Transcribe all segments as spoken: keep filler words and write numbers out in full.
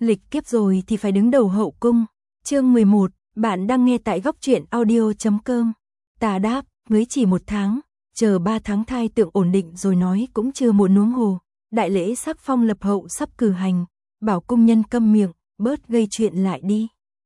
Lịch kiếp rồi thì phải đứng đầu hậu cung. Chương mười một, bạn đang nghe tại góc truyện audio chấm com. Ta đáp, mới chỉ một tháng, chờ ba tháng thai tượng ổn định rồi nói cũng chưa muộn huống hồ. Đại lễ sắc phong lập hậu sắp cử hành, bảo cung nhân câm miệng, bớt gây chuyện lại đi.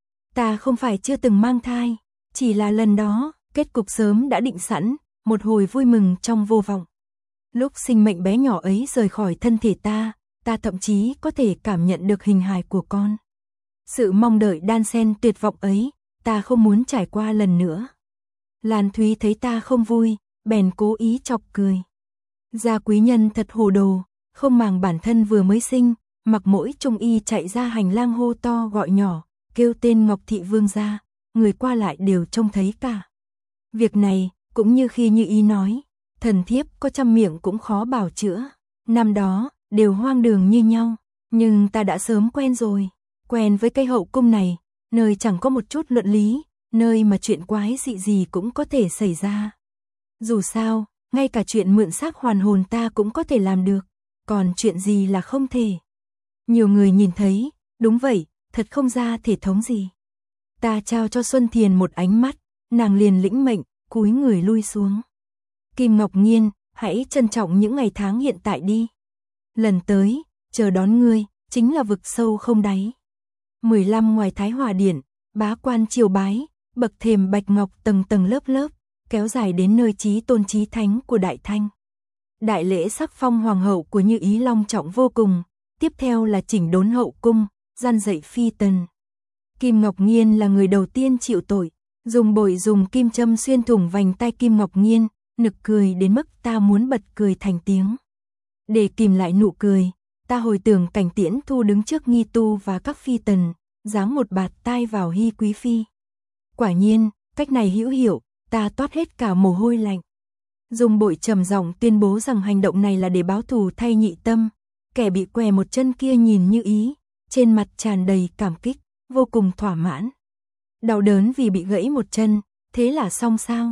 Ta không phải chưa từng mang thai, chỉ là lần đó, kết cục sớm đã định sẵn, một hồi vui mừng trong vô vọng. Lúc sinh mệnh bé nhỏ ấy rời khỏi thân thể ta, ta thậm chí có thể cảm nhận được hình hài của con. Sự mong đợi đan xen tuyệt vọng ấy, ta không muốn trải qua lần nữa. Lan Thúy thấy ta không vui, bèn cố ý chọc cười. Gia quý nhân thật hồ đồ, không màng bản thân vừa mới sinh, mặc mỗi trung y chạy ra hành lang hô to gọi nhỏ, kêu tên Ngọc Thị Vương gia, người qua lại đều trông thấy cả. Việc này, cũng như khi Như Ý nói, thần thiếp có trăm miệng cũng khó bảo chữa. Năm đó, đều hoang đường như nhau, nhưng ta đã sớm quen rồi, quen với cây hậu cung này, nơi chẳng có một chút luận lý, nơi mà chuyện quái dị gì cũng có thể xảy ra. Dù sao, ngay cả chuyện mượn xác hoàn hồn ta cũng có thể làm được, còn chuyện gì là không thể. Nhiều người nhìn thấy, đúng vậy, thật không ra thể thống gì. Ta trao cho Xuân Thiền một ánh mắt, nàng liền lĩnh mệnh, cúi người lui xuống. Kim Ngọc Nghiên, hãy trân trọng những ngày tháng hiện tại đi. Lần tới, chờ đón ngươi, chính là vực sâu không đáy. mười lăm ngoài Thái Hòa Điện, bá quan triều bái, bậc thềm bạch ngọc tầng tầng lớp lớp, kéo dài đến nơi chí tôn chí thánh của Đại Thanh. Đại lễ sắc phong hoàng hậu của Như Ý long trọng vô cùng, tiếp theo là chỉnh đốn hậu cung, gian dạy phi tần. Kim Ngọc Nghiên là người đầu tiên chịu tội, dùng bội dùng kim châm xuyên thủng vành tay Kim Ngọc Nghiên, nực cười đến mức ta muốn bật cười thành tiếng. Để kìm lại nụ cười, ta hồi tưởng cảnh Tiễn Thu đứng trước nghi tu và các phi tần, giáng một bạt tai vào Hy quý phi. Quả nhiên, cách này hữu hiệu, ta toát hết cả mồ hôi lạnh. Dùng bội trầm giọng tuyên bố rằng hành động này là để báo thù thay Nhị Tâm, kẻ bị què một chân kia nhìn Như Ý, trên mặt tràn đầy cảm kích, vô cùng thỏa mãn. Đau đớn vì bị gãy một chân, thế là xong sao?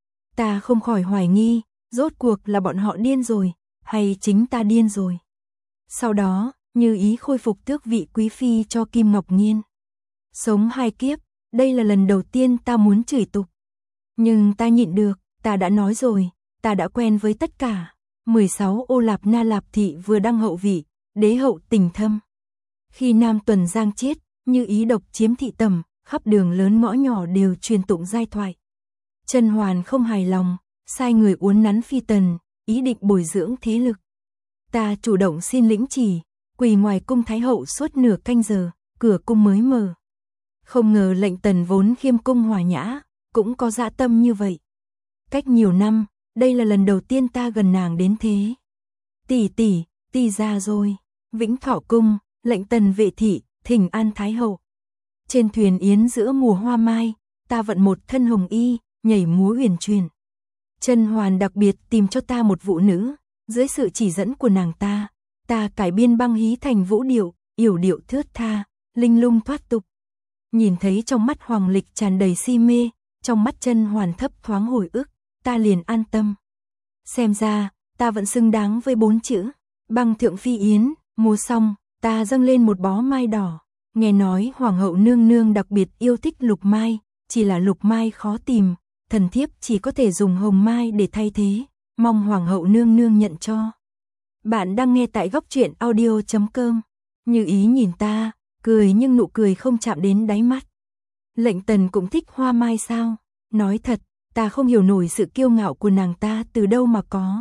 Ta không khỏi hoài nghi, rốt cuộc là bọn họ điên rồi, hay chính ta điên rồi. Sau đó, Như Ý khôi phục tước vị quý phi cho Kim Ngọc Nghiên. Sống hai kiếp, đây là lần đầu tiên ta muốn chửi tục. Nhưng ta nhịn được, ta đã nói rồi, ta đã quen với tất cả. mười sáu Ô Lạp Na Lạp Thị vừa đăng hậu vị, đế hậu tình thâm. Khi Nam Tuần Giang chết, Như Ý độc chiếm thị tầm, khắp đường lớn ngõ nhỏ đều truyền tụng giai thoại. Chân Hoàn không hài lòng, sai người uốn nắn phi tần, ý định bồi dưỡng thế lực. Ta chủ động xin lĩnh chỉ, quỳ ngoài cung Thái hậu suốt nửa canh giờ, cửa cung mới mở. Không ngờ lệnh tần vốn khiêm cung hòa nhã, cũng có dã tâm như vậy. Cách nhiều năm, đây là lần đầu tiên ta gần nàng đến thế. Tỷ tỷ, tỷ ra rồi. Vĩnh Thọ cung, lệnh tần vệ thị, thỉnh an Thái hậu. Trên thuyền yến giữa mùa hoa mai, ta vận một thân hồng y, nhảy múa huyền truyền. Chân Hoàn đặc biệt tìm cho ta một vũ nữ, dưới sự chỉ dẫn của nàng ta, ta cải biên băng hí thành vũ điệu, yểu điệu thướt tha, linh lung thoát tục. Nhìn thấy trong mắt Hoàng Lịch tràn đầy si mê, trong mắt Chân Hoàn thấp thoáng hồi ức, ta liền an tâm. Xem ra, ta vẫn xứng đáng với bốn chữ, băng thượng phi yến. Múa xong, ta dâng lên một bó mai đỏ. Nghe nói Hoàng hậu nương nương đặc biệt yêu thích lục mai, chỉ là lục mai khó tìm, thần thiếp chỉ có thể dùng hồng mai để thay thế, mong Hoàng hậu nương nương nhận cho. Bạn đang nghe tại góc truyện audio chấm com. Như Ý nhìn ta, cười nhưng nụ cười không chạm đến đáy mắt. Lệnh tần cũng thích hoa mai sao? Nói thật, ta không hiểu nổi sự kiêu ngạo của nàng ta từ đâu mà có.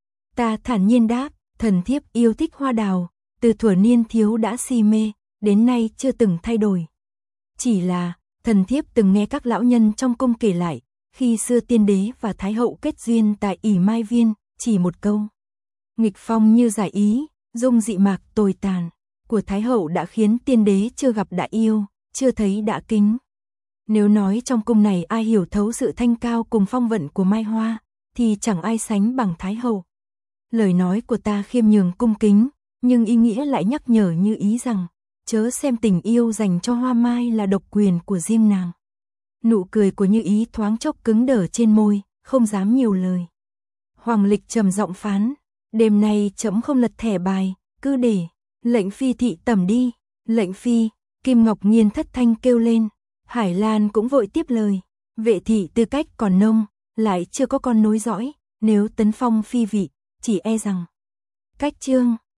Ta thản nhiên đáp, thần thiếp yêu thích hoa đào, từ thuở niên thiếu đã si mê, đến nay chưa từng thay đổi. Chỉ là, thần thiếp từng nghe các lão nhân trong cung kể lại, khi xưa tiên đế và thái hậu kết duyên tại ỷ Mai Viên, chỉ một câu. Nghịch phong như giải ý, dung dị mạc tồi tàn, của thái hậu đã khiến tiên đế chưa gặp đã yêu, chưa thấy đã kính. Nếu nói trong cung này ai hiểu thấu sự thanh cao cùng phong vận của Mai Hoa, thì chẳng ai sánh bằng thái hậu. Lời nói của ta khiêm nhường cung kính, nhưng ý nghĩa lại nhắc nhở Như Ý rằng, chớ xem tình yêu dành cho hoa mai là độc quyền của riêng nàng. Nụ cười của Như Ý thoáng chốc cứng đờ trên môi, không dám nhiều lời. Hoàng Lịch trầm giọng phán, đêm nay trẫm không lật thẻ bài, cứ để lệnh phi thị tẩm đi. Lệnh phi, Kim Ngọc Nhiên thất thanh kêu lên. Hải Lan cũng vội tiếp lời. Vệ thị tư cách còn nông, lại chưa có con nối dõi, nếu tấn phong phi vị, chỉ e rằng cách Trương